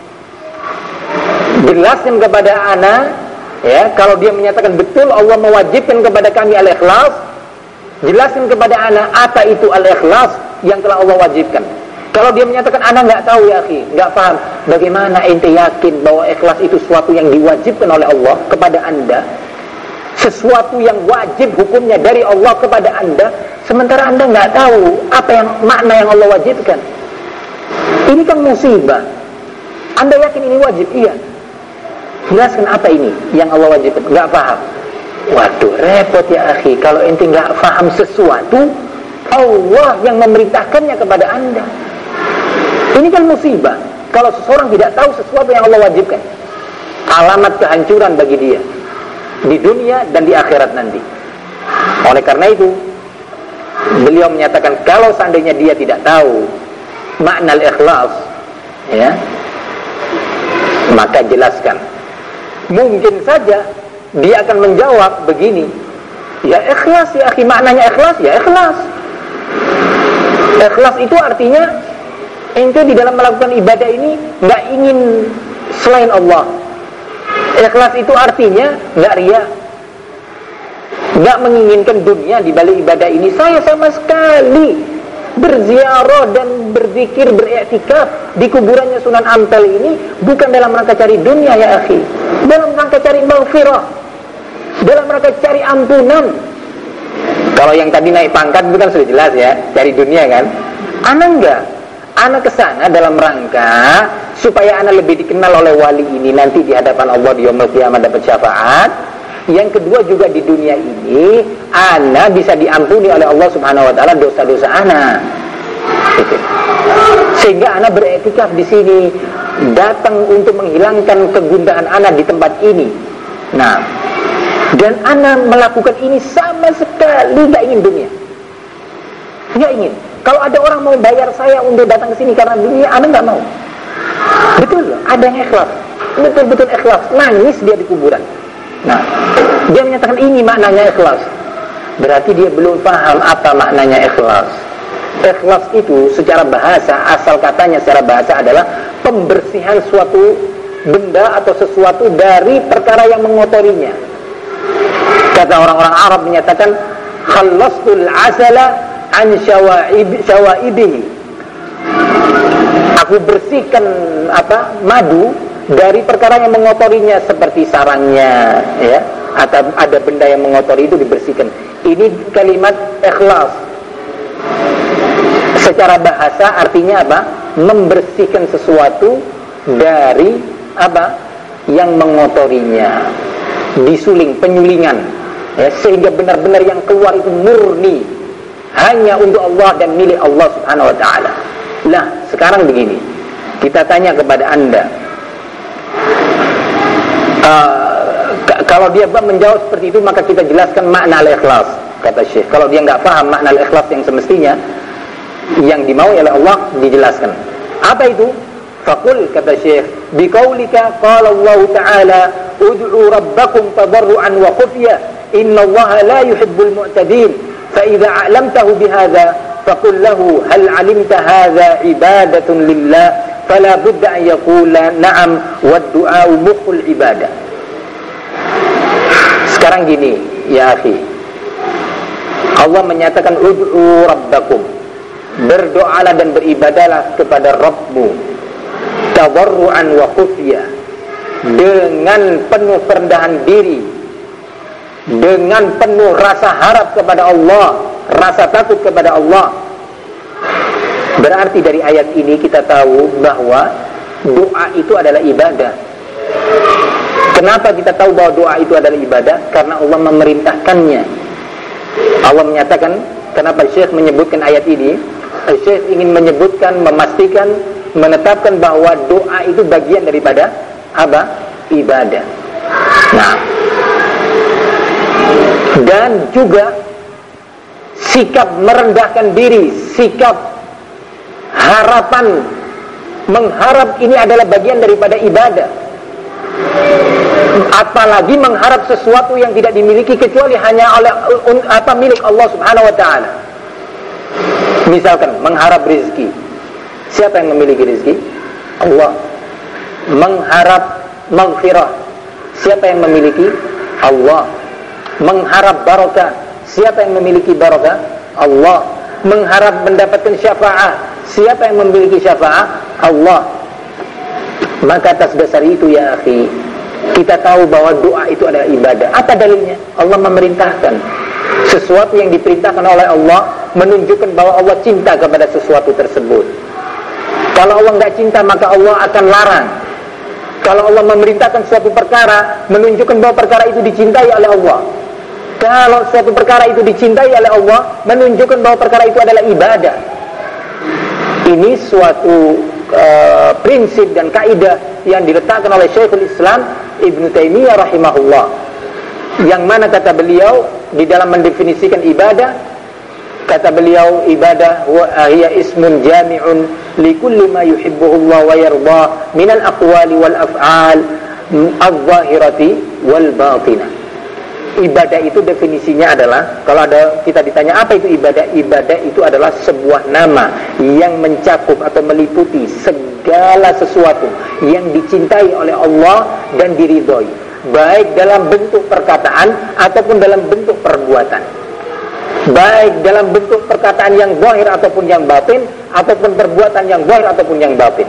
Jelaskan kepada ana, ya, kalau dia menyatakan betul Allah mewajibkan kepada kami al-ikhlas, jelaskan kepada ana apa itu al-ikhlas yang telah Allah wajibkan. Kalau dia menyatakan ana enggak tahu ya akhi, enggak paham, bagaimana ente yakin bahwa ikhlas itu sesuatu yang diwajibkan oleh Allah kepada anda? Sesuatu yang wajib hukumnya dari Allah kepada anda, sementara anda nggak tahu apa yang makna yang Allah wajibkan. Ini kan musibah. Anda yakin ini wajib? Iya. Jelaskan apa ini yang Allah wajibkan. Nggak paham. Waduh, repot ya akhi. Kalau ente nggak paham sesuatu, Allah yang memerintahkannya kepada anda. Ini kan musibah. Kalau seseorang tidak tahu sesuatu yang Allah wajibkan, alamat kehancuran bagi dia di dunia dan di akhirat nanti. Oleh karena itu, beliau menyatakan kalau seandainya dia tidak tahu makna al-ikhlas, ya, maka jelaskan. Mungkin saja dia akan menjawab begini, ya ikhlas ya akhi, maknanya ikhlas ya ikhlas. Ikhlas itu artinya ente di dalam melakukan ibadah ini nggak ingin selain Allah. Ikhlas itu artinya nggak riya, nggak menginginkan dunia di balik ibadah ini. Saya sama sekali berziarah dan berzikir, beriktikaf di kuburannya Sunan Ampel ini bukan dalam rangka cari dunia ya akhi, dalam rangka cari maghfirah, dalam rangka cari ampunan. Kalau yang tadi naik pangkat itu kan sudah jelas ya, cari dunia kan. Ana enggak, ana kesana dalam rangka supaya ana lebih dikenal oleh wali ini nanti di hadapan Allah di yaumul qiyamah, dapat syafaat. Yang kedua juga di dunia ini ana bisa diampuni oleh Allah Subhanahu wa taala dosa-dosa ana. Gitu. Sehingga ana beriktikaf di sini, datang untuk menghilangkan kegundahan ana di tempat ini. Nah, dan ana melakukan ini sama sekali enggak ingin dunia. Enggak ingin. Kalau ada orang mau bayar saya untuk datang ke sini karena dunia, ana enggak mau. Betul, ada yang ikhlas, betul-betul ikhlas, nangis dia di kuburan. Nah, dia menyatakan ini maknanya ikhlas. Berarti dia belum paham apa maknanya ikhlas. Ikhlas itu secara bahasa, asal katanya secara bahasa adalah pembersihan suatu benda atau sesuatu dari perkara yang mengotorinya. Kata orang-orang Arab menyatakan khallastul asala an syawaibihi. Aku bersihkan madu dari perkara yang mengotorinya, seperti sarangnya, ya, atau ada benda yang mengotori itu dibersihkan. Ini kalimat ikhlas. Secara bahasa artinya apa? Membersihkan sesuatu dari apa? Yang mengotorinya. Disuling, penyulingan, ya, sehingga benar-benar yang keluar itu murni hanya untuk Allah dan milik Allah Subhanahu wa taala. Lah, sekarang begini. Kita tanya kepada Anda. Kalau dia menjawab seperti itu, maka kita jelaskan makna al-ikhlas, kata Syekh. Kalau dia nggak paham makna al-ikhlas yang semestinya yang dimaui oleh Allah, dijelaskan. Apa itu? Faqul, kata Syekh, biqaulika qala Allah Ta'ala ud'u rabbakum tadarruan wa khufya innallaha la yuhibbul mu'tadin fa idza 'alamtahu bihadza faqul lahu hal 'alimta hadza ibadatun lillah fala budda an yaqula na'am wad du'a mukhul ibadah. Sekarang gini, ya akhi, Allah menyatakan ud'u rabbakum, berdoalah dan beribadalah kepada Rabbmu, tadarruan wa khufya, dengan penuh kerendahan diri, dengan penuh rasa harap kepada Allah, rasa takut kepada Allah. Berarti dari ayat ini kita tahu bahwa doa itu adalah ibadah. Kenapa kita tahu bahwa doa itu adalah ibadah? Karena Allah memerintahkannya. Allah menyatakan, kenapa Syekh menyebutkan ayat ini? Syekh ingin menyebutkan, memastikan, menetapkan bahwa doa itu bagian daripada apa? Ibadah. Nah, dan juga sikap merendahkan diri, sikap harapan, mengharap ini adalah bagian daripada ibadah. Apalagi mengharap sesuatu yang tidak dimiliki kecuali hanya oleh milik Allah Subhanahu wa taala. Misalkan mengharap rezeki. Siapa yang memiliki rezeki? Allah. Mengharap maghfirah. Siapa yang memiliki? Allah. Mengharap barakah. Siapa yang memiliki barakah? Allah. Mengharap mendapatkan syafaat. Siapa yang memiliki syafaat? Allah. Maka atas dasar itu, ya akhi, kita tahu bahwa doa itu adalah ibadah. Apa dalilnya? Allah memerintahkan. Sesuatu yang diperintahkan oleh Allah menunjukkan bahwa Allah cinta kepada sesuatu tersebut. Kalau Allah nggak cinta, maka Allah akan larang. Kalau Allah memerintahkan suatu perkara, menunjukkan bahwa perkara itu dicintai oleh Allah. Kalau suatu perkara itu dicintai oleh Allah, menunjukkan bahwa perkara itu adalah ibadah. Ini suatu prinsip dan kaidah yang diletakkan oleh Syekhul Islam Ibnu Taimiyah rahimahullah, yang mana kata beliau di dalam mendefinisikan ibadah, kata beliau, ibadah hiya ismun jami'un likulli ma yuhibbuhu Allah wa yarda minal aqwali wal af'al adh-dhahirati wal batinah. Ibadah itu definisinya adalah, kalau ada kita ditanya apa itu ibadah, ibadah itu adalah sebuah nama yang mencakup atau meliputi segala sesuatu yang dicintai oleh Allah dan diridhoi, baik dalam bentuk perkataan ataupun dalam bentuk perbuatan, baik dalam bentuk perkataan yang zahir ataupun yang batin, ataupun perbuatan yang zahir ataupun yang batin.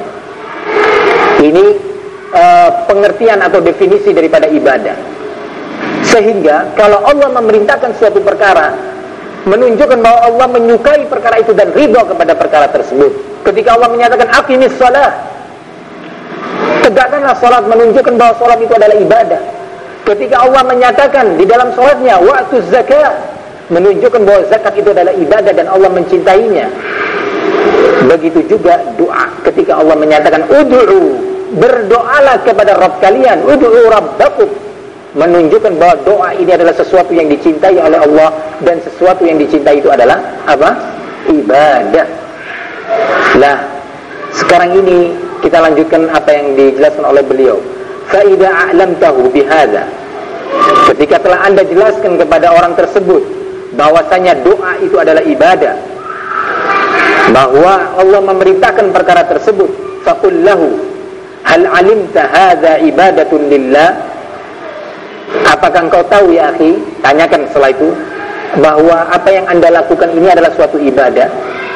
Ini pengertian atau definisi daripada ibadah. Sehingga kalau Allah memerintahkan suatu perkara, menunjukkan bahwa Allah menyukai perkara itu dan ridha kepada perkara tersebut. Ketika Allah menyatakan aqimis shalah, tegakkanlah salat, menunjukkan bahwa salat itu adalah ibadah. Ketika Allah menyatakan di dalam salatnya wa'tuz zakat, menunjukkan bahwa zakat itu adalah ibadah dan Allah mencintainya. Begitu juga doa. Ketika Allah menyatakan ud'u, berdoalah kepada Rabb kalian, ud'u rabbakum, menunjukkan bahwa doa ini adalah sesuatu yang dicintai oleh Allah, dan sesuatu yang dicintai itu adalah apa? Ibadah. Lah, sekarang ini kita lanjutkan apa yang dijelaskan oleh beliau. Fa idza a'lamtahu bihadza, ketika telah Anda jelaskan kepada orang tersebut bahwasanya doa itu adalah ibadah, bahwa Allah memerintahkan perkara tersebut, faqul lahu hal 'alimta hadza ibadatun lillah, apakah engkau tahu ya akhi, tanyakan setelah itu, bahwa apa yang Anda lakukan ini adalah suatu ibadah.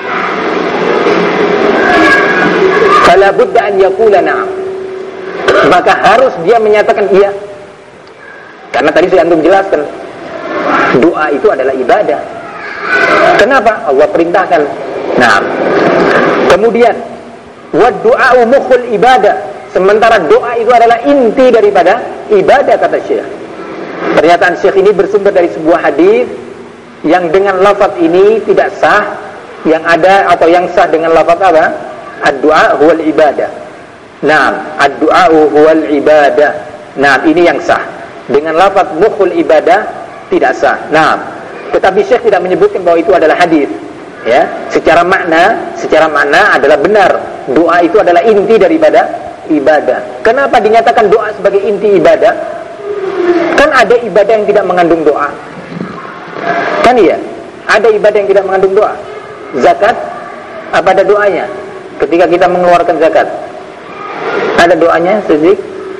Fala budda an yaqula na'am, maka harus dia menyatakan iya. Karena tadi sudah antum jelaskan, doa itu adalah ibadah. Kenapa? Allah perintahkan. Nah, kemudian wa du'a'u mukhul ibadah, sementara doa itu adalah inti daripada ibadah, kata Syekh. Pernyataan Syekh ini bersumber dari sebuah hadis yang dengan lafaz ini tidak sah. Yang ada atau yang sah dengan lafaz apa? Ad-du'a huwal ibadah. Nah, ad-du'a huwal ibadah. Nah, ini yang sah. Dengan lafaz mukhul ibadah tidak sah. Nah, tetapi Syekh tidak menyebutkan bahwa itu adalah hadis. Ya, secara makna adalah benar. Doa itu adalah inti daripada ibadah. Kenapa dinyatakan doa sebagai inti ibadah? Kan ada ibadah yang tidak mengandung doa. Kan iya? Ada ibadah yang tidak mengandung doa. Zakat, apa ada doanya? Ketika kita mengeluarkan zakat, ada doanya, Suzik?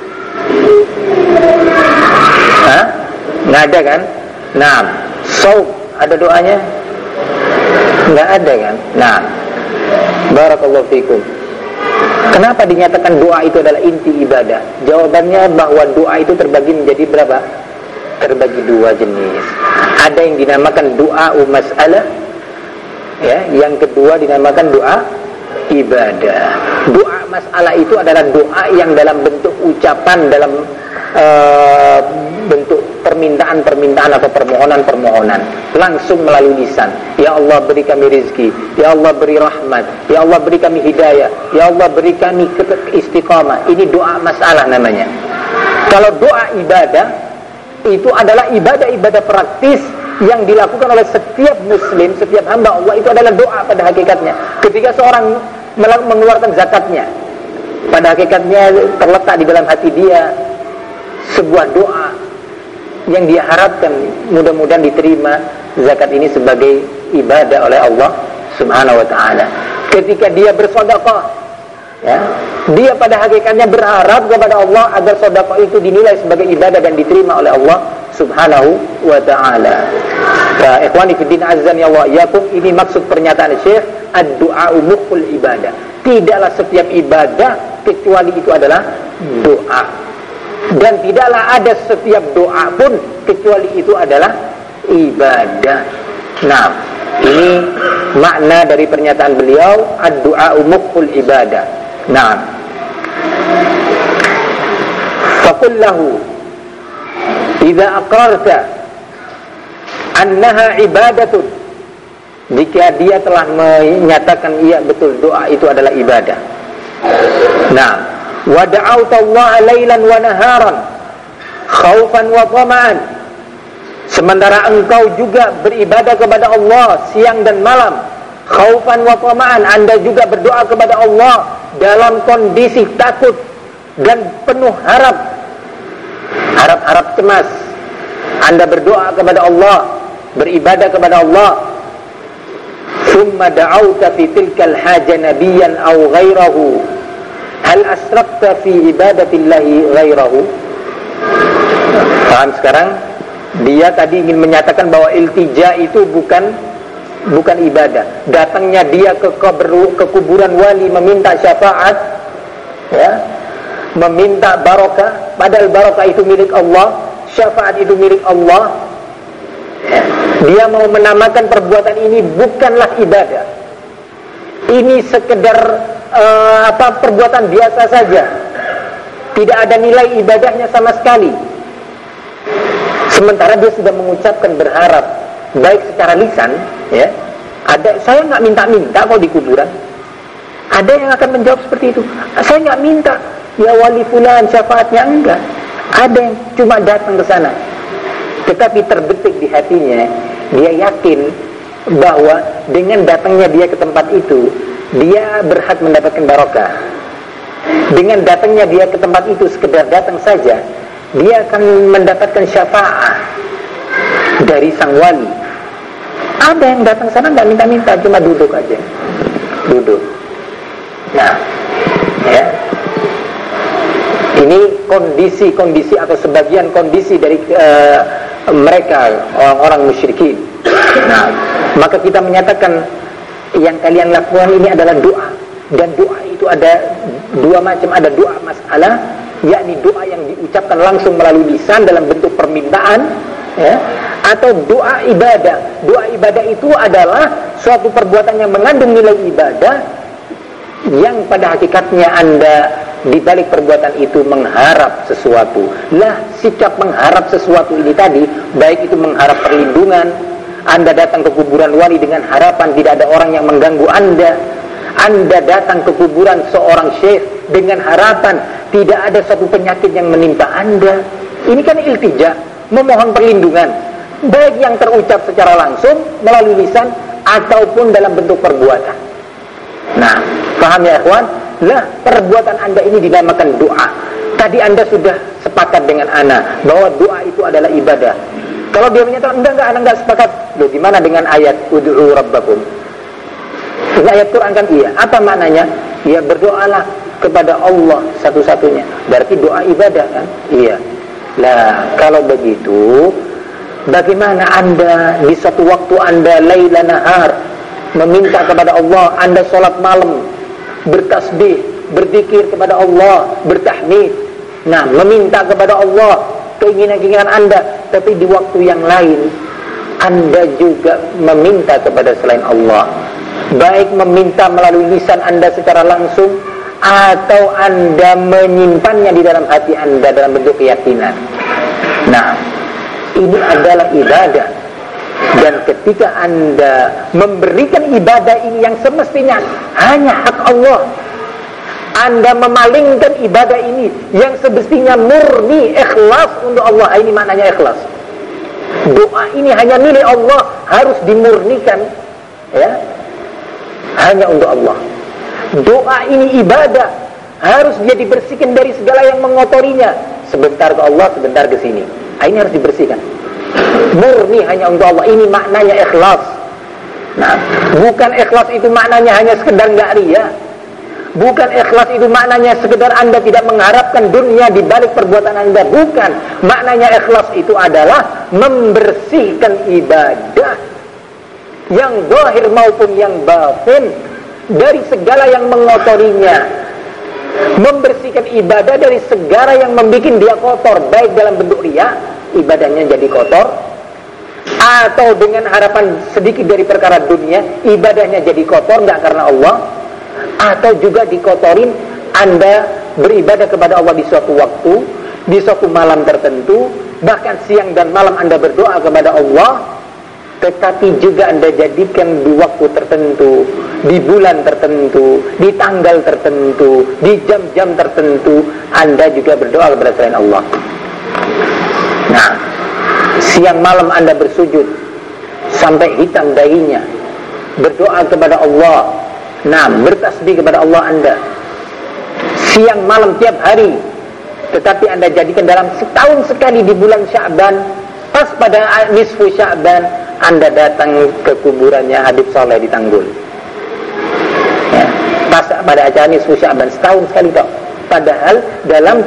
Hah? Nggak ada kan? Nah, shaum, ada doanya? Nggak ada kan? Nah, barakallahu fikum. Kenapa dinyatakan doa itu adalah inti ibadah? Jawabannya bahwa doa itu terbagi menjadi berapa? Terbagi dua jenis. Ada yang dinamakan doa mas'alah, ya, yang kedua dinamakan doa ibadah. Doa masalah itu adalah doa yang dalam bentuk ucapan, dalam bentuk permintaan atau permohonan langsung melalui lisan. Ya Allah, beri kami rezeki. Ya Allah, beri rahmat. Ya Allah, beri kami hidayah. Ya Allah, beri kami istiqamah. Ini doa masalah namanya. Kalau doa ibadah itu adalah ibadah praktis yang dilakukan oleh setiap muslim, setiap hamba Allah. Itu adalah doa pada hakikatnya. Ketika seorang mengeluarkan zakatnya, pada hakikatnya terletak di dalam hati dia sebuah doa yang dia harapkan mudah-mudahan diterima zakat ini sebagai ibadah oleh Allah Subhanahu wa ta'ala. Ketika dia bersedekah, ya, dia pada hakikatnya berharap kepada Allah agar sedekah itu dinilai sebagai ibadah dan diterima oleh Allah Subhanahu wa ta'ala. Ikhwani fiddin azzani Allah yakum, ini maksud pernyataan Syekh, ad-du'a'u mukhul ibadah. Tidaklah setiap ibadah kecuali itu adalah doa. Dan tidaklah ada setiap doa pun kecuali itu adalah ibadah. Nah, ini makna dari pernyataan beliau, ad-du'a'u mukhul ibadah. Nah, faqul lahu idza aqrarta annaha ibadatun, jika dia telah menyatakan iya betul doa itu adalah ibadah. Nah, wa da'awta Allah lailan wa naharan khaufan wa tama'an, sementara engkau juga beribadah kepada Allah siang dan malam, khaufan wa tama'an, Anda juga berdoa kepada Allah dalam kondisi takut dan penuh harap cemas. Anda berdoa kepada Allah, beribadah kepada Allah. Thumma da'awta fi tilkal haja nabiyan aw ghairahu, hal asrakta fi ibadatillahi ghairahu. Paham sekarang? Dia tadi ingin menyatakan bahwa iltija itu bukan ibadah. Datangnya dia ke kuburan wali meminta syafaat, ya, meminta barokah, padahal barokah itu milik Allah, syafaat itu milik Allah. Ya. Dia mau menamakan perbuatan ini bukanlah ibadah. Ini sekedar perbuatan biasa saja. Tidak ada nilai ibadahnya sama sekali. Sementara dia sudah mengucapkan berharap baik secara lisan, ya. Saya nggak minta-minta kok di kuburan. Ada yang akan menjawab seperti itu. Saya nggak minta ya wali fulan syafaatnya, enggak. Ada yang cuma datang ke sana, tetapi terbetik di hatinya, dia yakin bahwa dengan datangnya dia ke tempat itu, dia berhak mendapatkan barokah. Dengan datangnya dia ke tempat itu sekedar datang saja, dia akan mendapatkan syafaat dari sang wali. Ada yang datang sana nggak minta-minta, cuma duduk aja, duduk. Nah, ya, ini kondisi atau sebagian kondisi dari mereka orang-orang musyrikin. Nah, maka kita menyatakan yang kalian lakukan ini adalah doa, dan doa itu ada dua macam. Ada doa masalah, yakni doa yang diucapkan langsung melalui lisan dalam bentuk permintaan, ya. atau doa ibadah. Doa ibadah itu adalah suatu perbuatan yang mengandung nilai ibadah, yang pada hakikatnya Anda di balik perbuatan itu mengharap sesuatu. Lah, sikap mengharap sesuatu ini tadi, baik itu mengharap perlindungan, Anda datang ke kuburan wali dengan harapan tidak ada orang yang mengganggu Anda. Anda datang ke kuburan seorang syekh dengan harapan tidak ada satu penyakit yang menimpa Anda. Ini kan iltija, memohon perlindungan, baik yang terucap secara langsung melalui lisan ataupun dalam bentuk perbuatan. Nah, paham ya ikhwan? Lah, perbuatan Anda ini dinamakan doa. Tadi Anda sudah sepakat dengan ana bahwa doa itu adalah ibadah. Kalau dia menyatakan enggak, ana enggak sepakat. Loh, gimana dengan ayat ud'u rabbakum? Ini ayat Quran kan iya. Apa maknanya? Ya, berdoalah kepada Allah satu-satunya. Berarti doa ibadah kan? Iya. Lah, kalau begitu, bagaimana Anda di satu waktu Anda laila nahar meminta kepada Allah, Anda sholat malam, bertasbih, berzikir kepada Allah, bertahmid, nah, meminta kepada Allah keinginan-keinginan Anda, tapi di waktu yang lain Anda juga meminta kepada selain Allah, baik meminta melalui lisan Anda secara langsung atau Anda menyimpannya di dalam hati Anda dalam bentuk keyakinan. Nah, ini adalah ibadah. Dan ketika Anda memberikan ibadah ini yang semestinya hanya hak Allah, Anda memalingkan ibadah ini yang semestinya murni ikhlas untuk Allah. Ini maknanya ikhlas. Doa ini hanya milik Allah, harus dimurnikan, ya, hanya untuk Allah. Doa ini ibadah, harus dia dibersihkan dari segala yang mengotorinya. Sebentar ke Allah, sebentar ke sini. Ini harus dibersihkan. Murni hanya untuk Allah. Ini maknanya ikhlas. Nah, bukan ikhlas itu maknanya hanya sekedar enggak riya. Bukan ikhlas itu maknanya sekedar Anda tidak mengharapkan dunia di balik perbuatan Anda. Bukan. Maknanya ikhlas itu adalah membersihkan ibadah yang zahir maupun yang batin dari segala yang mengotorinya. Membersihkan ibadah dari segala yang membuat dia kotor, baik dalam bentuk riya, ibadahnya jadi kotor, atau dengan harapan sedikit dari perkara dunia, ibadahnya jadi kotor enggak karena Allah, atau juga dikotorin Anda beribadah kepada Allah di suatu waktu, di suatu malam tertentu, bahkan siang dan malam Anda berdoa kepada Allah, tetapi juga Anda jadikan di waktu tertentu, di bulan tertentu, di tanggal tertentu, di jam-jam tertentu, Anda juga berdoa kepada selain Allah. Nah, siang malam Anda bersujud sampai hitam dahinya, berdoa kepada Allah. Nah, bertasbih kepada Allah Anda siang malam tiap hari, tetapi Anda jadikan dalam setahun sekali di bulan Sya'ban, pas pada nisfu Sya'ban Anda datang ke kuburannya Habib Saleh di Tanggul, ya, pas pada acara nisfu Sya'ban, setahun sekali kok. Padahal dalam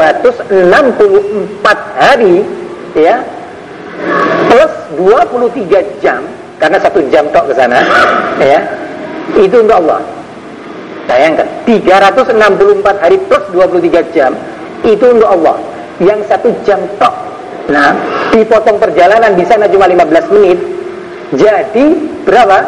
364 hari, ya, plus 23 jam, karena 1 jam tok ke sana, ya, itu untuk Allah. Bayangkan, 364 hari plus 23 jam itu untuk Allah. Yang 1 jam tok. Nah, dipotong perjalanan di sana cuma 15 menit. Jadi berapa?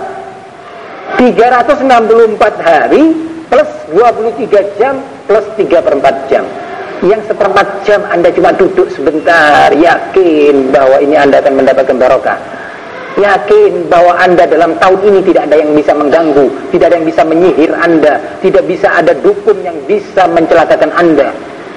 364 hari plus 23 jam plus 3/4 jam. Yang 1/4 jam Anda cuma duduk sebentar, yakin bahwa ini Anda akan mendapatkan barokah. Yakin bahwa Anda dalam tahun ini tidak ada yang bisa mengganggu, tidak ada yang bisa menyihir Anda, tidak bisa ada dukun yang bisa mencelakakan Anda.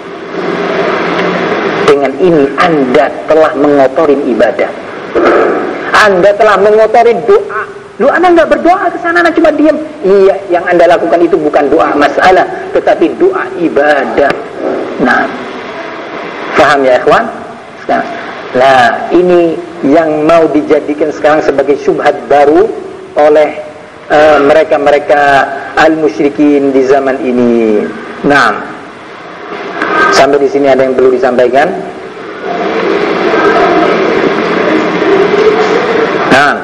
Dengan ini Anda telah mengotorin ibadah. Anda telah mengotorin doa. Lu Anda enggak berdoa ke sana, Anda cuma diam. Iya, yang Anda lakukan itu bukan doa masalah, tetapi doa ibadah. Nah, paham ya ikhwan? Sekarang, nah, ini yang mau dijadikan sekarang sebagai syubhat baru oleh mereka-mereka al-musyrikin di zaman ini. Nah, sampai di sini ada yang perlu disampaikan? Nah,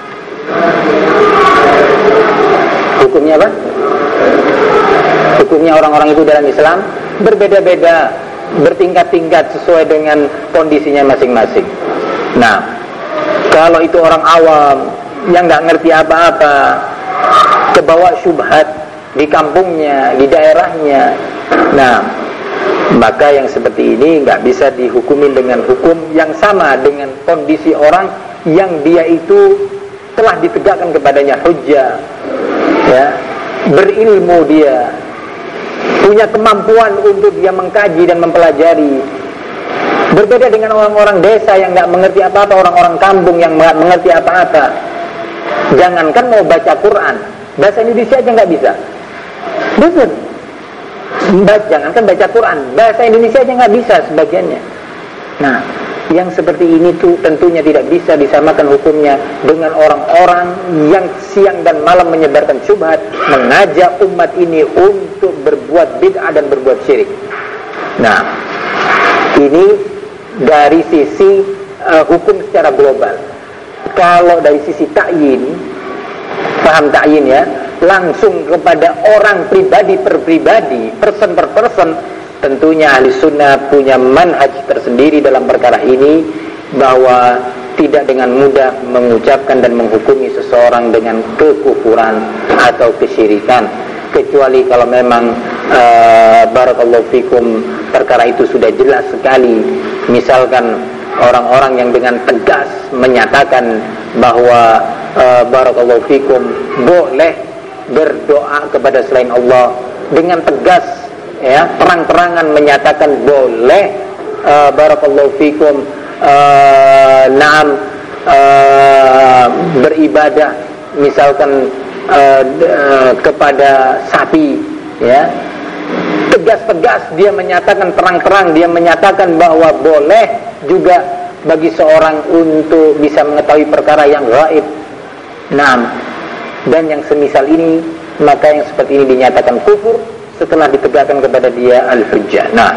hukumnya apa? Hukumnya orang-orang itu dalam Islam berbeda-beda, bertingkat-tingkat sesuai dengan kondisinya masing-masing. Nah, Kalau itu orang awam yang nggak ngerti apa-apa, kebawa syubhat di kampungnya, di daerahnya, nah maka yang seperti ini nggak bisa dihukumin dengan hukum yang sama dengan kondisi orang yang dia itu telah ditegakkan kepadanya hujjah, ya, berilmu, dia punya kemampuan untuk dia mengkaji dan mempelajari. Berbeda dengan orang-orang desa yang nggak mengerti apa-apa, orang-orang kampung yang nggak mengerti apa-apa. Jangankan mau baca Quran, bahasa Indonesia aja nggak bisa. Betul. Jangankan baca Quran, bahasa Indonesia aja nggak bisa sebagiannya. Nah, yang seperti ini tuh tentunya tidak bisa disamakan hukumnya dengan orang-orang yang siang dan malam menyebarkan syubhat, mengajak umat ini untuk berbuat bid'ah dan berbuat syirik. Nah, ini dari sisi hukum secara global. Kalau dari sisi ta'yin, paham ta'yin ya, langsung kepada orang pribadi per pribadi, person per person, tentunya ahli sunnah punya manhaj tersendiri dalam perkara ini, bahwa tidak dengan mudah mengucapkan dan menghukumi seseorang dengan kekufuran atau kesyirikan, kecuali kalau memang barakallahu fikum perkara itu sudah jelas sekali. Misalkan orang-orang yang dengan tegas menyatakan bahwa barakallahu fikum boleh berdoa kepada selain Allah, dengan tegas, ya, terang-terangan menyatakan boleh barakallahu fikum beribadah misalkan kepada sapi, ya, tegas-tegas dia menyatakan, terang-terang dia menyatakan bahwa boleh juga bagi seorang untuk bisa mengetahui perkara yang gaib. Nah, dan yang semisal ini, maka yang seperti ini dinyatakan kufur setelah ditegakkan kepada dia al-hujjah. Nah,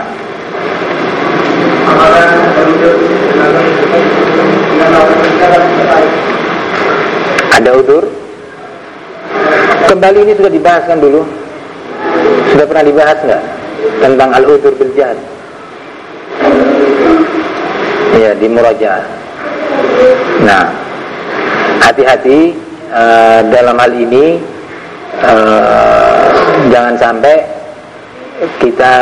ada udzur. Kembali ini sudah dibahaskan dulu. Sudah pernah dibahas nggak tentang al-udzur bil jahl? Ya, di murajaah. Nah, hati-hati dalam hal ini, jangan sampai kita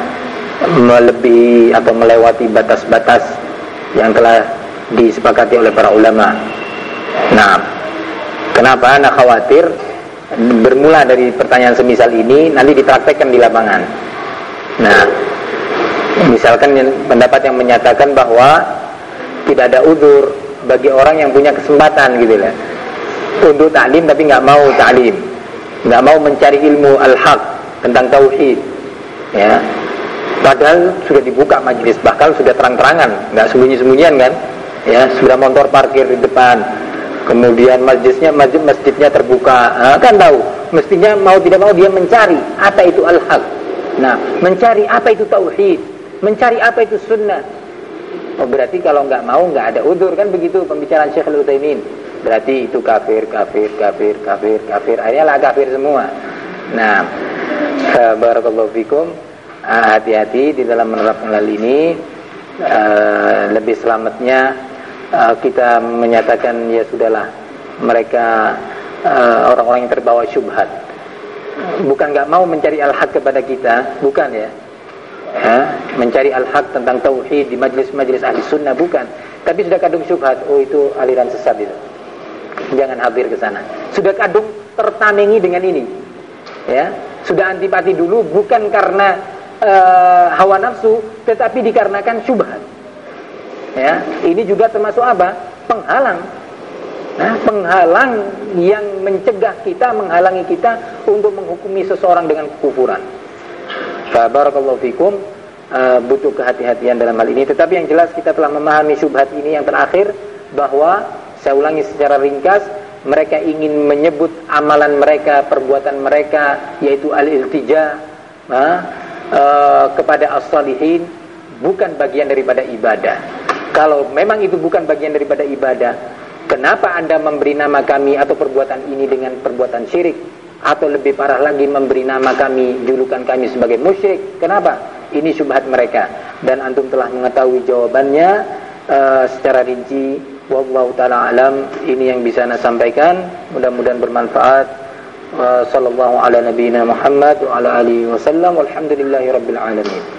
melebihi atau melewati batas-batas yang telah disepakati oleh para ulama. Nah, kenapa? Anak khawatir bermula dari pertanyaan semisal ini nanti dipraktekkan di lapangan. Nah, misalkan pendapat yang menyatakan bahwa tidak ada udzur bagi orang yang punya kesempatan gitu lah, untuk ta'lim tapi nggak mau ta'lim, nggak mau mencari ilmu al-haq tentang tauhid, ya, padahal sudah dibuka majelis, bahkan sudah terang-terangan, nggak sembunyi-sembunyian kan, ya, sudah motor parkir di depan, kemudian masjidnya terbuka, kan tahu, mestinya mau tidak mau dia mencari apa itu al-haq. Nah, mencari apa itu tauhid, mencari apa itu sunnah. Oh, berarti kalau nggak mau nggak ada udzur, kan begitu pembicaraan Syekh Al-Utsaimin. Berarti itu kafir. Akhirnya lah kafir semua. Nah, barakallahu fikum, hati-hati di dalam menerapkan hal ini. Lebih selamatnya kita menyatakan ya sudahlah, mereka orang-orang yang terbawa syubhat. Bukan nggak mau mencari al-haq kepada kita, bukan ya. Mencari al-haq tentang tauhid di majlis-majlis ahli sunnah, bukan. Tapi sudah kadung syubhat, oh itu aliran sesat itu, jangan hadir ke sana. Sudah kadung tertamengi dengan ini, ya, sudah antipati dulu, bukan karena hawa nafsu, tetapi dikarenakan syubhat. Ya, ini juga termasuk apa? Penghalang. Nah, penghalang yang mencegah kita, menghalangi kita untuk menghukumi seseorang dengan kekufuran. Barakallahu fikum, butuh kehati-hatian dalam hal ini. Tetapi yang jelas kita telah memahami syubhat ini yang terakhir, bahwa saya ulangi secara ringkas, mereka ingin menyebut amalan mereka, perbuatan mereka, yaitu al-iltija kepada as-salihin, bukan bagian daripada ibadah. Kalau memang itu bukan bagian daripada ibadah, kenapa Anda memberi nama kami atau perbuatan ini dengan perbuatan syirik? Atau lebih parah lagi, memberi nama kami, julukan kami sebagai musyrik. Kenapa? Ini syubhat mereka, dan antum telah mengetahui jawabannya secara rinci Wallahu ta'ala alam. Ini yang bisa saya sampaikan, mudah-mudahan bermanfaat. Sallallahu ala nabiyina Muhammad wa ala alihi wasallam. Walhamdulillahi rabbil alamin.